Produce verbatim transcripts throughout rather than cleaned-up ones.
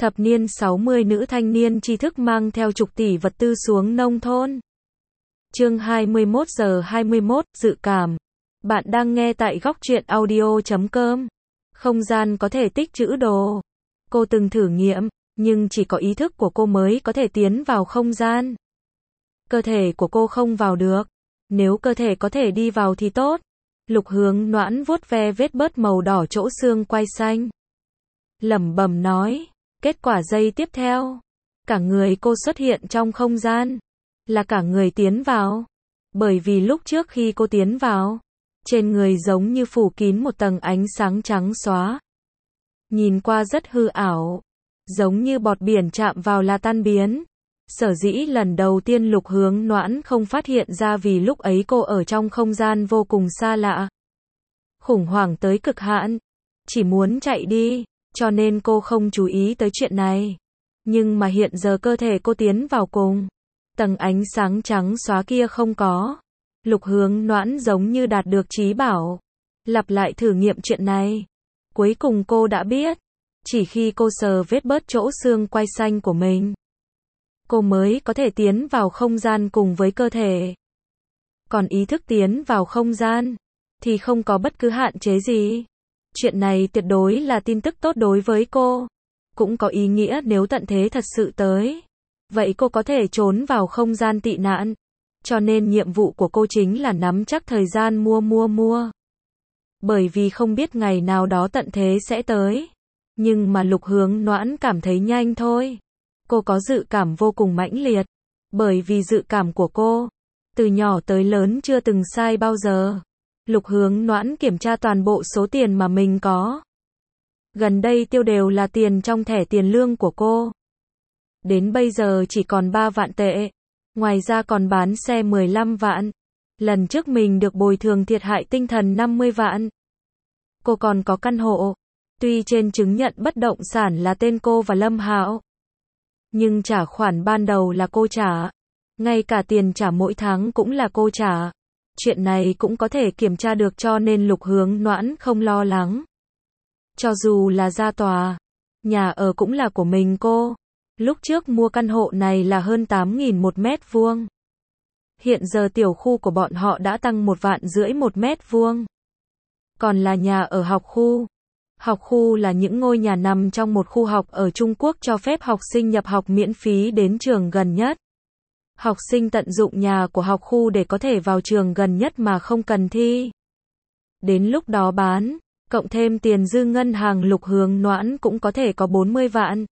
Thập niên sáu mươi nữ thanh niên tri thức mang theo chục tỷ vật tư xuống nông thôn. Chương hai mươi mốt giờ hai mươi mốt, dự cảm. Bạn đang nghe tại góc truyện audio chấm com. Không gian có thể tích trữ đồ. Cô từng thử nghiệm, nhưng chỉ có ý thức của cô mới có thể tiến vào không gian. Cơ thể của cô không vào được. Nếu cơ thể có thể đi vào thì tốt. Lục Hướng Noãn vuốt ve vết bớt màu đỏ chỗ xương quai xanh. Lẩm bẩm nói. Kết quả giây tiếp theo, cả người cô xuất hiện trong không gian, là cả người tiến vào. Bởi vì lúc trước khi cô tiến vào, trên người giống như phủ kín một tầng ánh sáng trắng xóa. Nhìn qua rất hư ảo, giống như bọt biển chạm vào là tan biến. Sở dĩ lần đầu tiên Lục Hướng Noãn không phát hiện ra vì lúc ấy cô ở trong không gian vô cùng xa lạ. Khủng hoảng tới cực hạn, chỉ muốn chạy đi. Cho nên cô không chú ý tới chuyện này. Nhưng mà hiện giờ cơ thể cô tiến vào cùng. Tầng ánh sáng trắng xóa kia không có. Lục Hướng Noãn giống như đạt được trí bảo. Lặp lại thử nghiệm chuyện này. Cuối cùng cô đã biết. Chỉ khi cô sờ vết bớt chỗ xương quai xanh của mình, cô mới có thể tiến vào không gian cùng với cơ thể. Còn ý thức tiến vào không gian, thì không có bất cứ hạn chế gì. Chuyện này tuyệt đối là tin tức tốt đối với cô. Cũng có ý nghĩa nếu tận thế thật sự tới. Vậy cô có thể trốn vào không gian tị nạn. Cho nên nhiệm vụ của cô chính là nắm chắc thời gian mua mua mua. Bởi vì không biết ngày nào đó tận thế sẽ tới. Nhưng mà Lục Hướng Noãn cảm thấy nhanh thôi. Cô có dự cảm vô cùng mãnh liệt. Bởi vì dự cảm của cô, từ nhỏ tới lớn chưa từng sai bao giờ. Lục Hướng Noãn kiểm tra toàn bộ số tiền mà mình có. Gần đây tiêu đều là tiền trong thẻ tiền lương của cô. Đến bây giờ chỉ còn ba vạn tệ. Ngoài ra còn bán xe mười lăm vạn. Lần trước mình được bồi thường thiệt hại tinh thần năm mươi vạn. Cô còn có căn hộ. Tuy trên chứng nhận bất động sản là tên cô và Lâm Hạo, nhưng trả khoản ban đầu là cô trả. Ngay cả tiền trả mỗi tháng cũng là cô trả. Chuyện này cũng có thể kiểm tra được cho nên Lục Hướng Noãn không lo lắng. Cho dù là ra tòa, nhà ở cũng là của mình cô. Lúc trước mua căn hộ này là hơn tám nghìn một mét vuông. Hiện giờ tiểu khu của bọn họ đã tăng một vạn rưỡi một mét vuông. Còn là nhà ở học khu. Học khu là những ngôi nhà nằm trong một khu học ở Trung Quốc cho phép học sinh nhập học miễn phí đến trường gần nhất. Học sinh tận dụng nhà của học khu để có thể vào trường gần nhất mà không cần thi. Đến lúc đó bán, cộng thêm tiền dư ngân hàng Lục Hướng Noãn cũng có thể có bốn mươi vạn.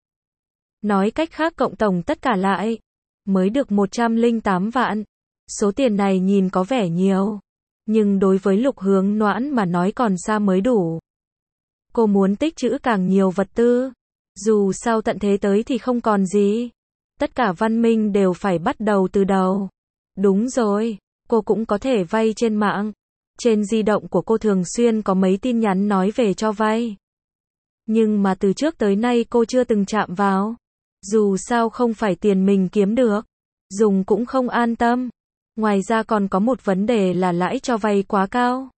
Nói cách khác cộng tổng tất cả lại, mới được một trăm lẻ tám vạn. Số tiền này nhìn có vẻ nhiều, nhưng đối với Lục Hướng Noãn mà nói còn xa mới đủ. Cô muốn tích trữ càng nhiều vật tư. Dù sao tận thế tới thì không còn gì. Tất cả văn minh đều phải bắt đầu từ đầu. Đúng rồi, cô cũng có thể vay trên mạng. Trên di động của cô thường xuyên có mấy tin nhắn nói về cho vay. Nhưng mà từ trước tới nay cô chưa từng chạm vào. Dù sao không phải tiền mình kiếm được, dùng cũng không an tâm. Ngoài ra còn có một vấn đề là lãi cho vay quá cao.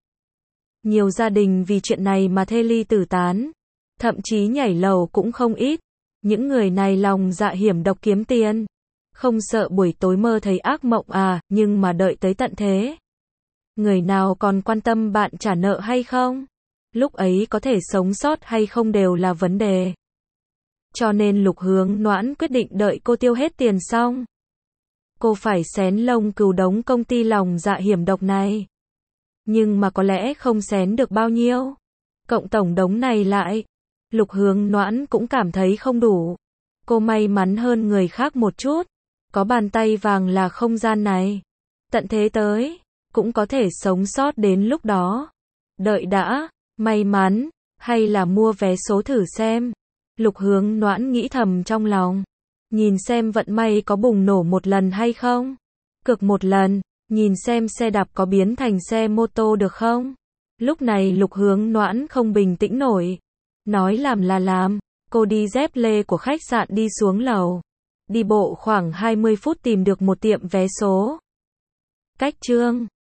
Nhiều gia đình vì chuyện này mà thê ly tử tán. Thậm chí nhảy lầu cũng không ít. Những người này lòng dạ hiểm độc kiếm tiền. Không sợ buổi tối mơ thấy ác mộng à, nhưng mà đợi tới tận thế. Người nào còn quan tâm bạn trả nợ hay không? Lúc ấy có thể sống sót hay không đều là vấn đề. Cho nên Lục Hướng Noãn quyết định đợi cô tiêu hết tiền xong. Cô phải xén lông cừu đống công ty lòng dạ hiểm độc này. Nhưng mà có lẽ không xén được bao nhiêu. Cộng tổng đống này lại, Lục Hướng Noãn cũng cảm thấy không đủ. Cô may mắn hơn người khác một chút. Có bàn tay vàng là không gian này. Tận thế tới, cũng có thể sống sót đến lúc đó. Đợi đã, may mắn, hay là mua vé số thử xem. Lục Hướng Noãn nghĩ thầm trong lòng. Nhìn xem vận may có bùng nổ một lần hay không. Cược một lần, nhìn xem xe đạp có biến thành xe mô tô được không. Lúc này Lục Hướng Noãn không bình tĩnh nổi. Nói làm là làm, cô đi dép lê của khách sạn đi xuống lầu. Đi bộ khoảng hai mươi phút tìm được một tiệm vé số. Cách Trương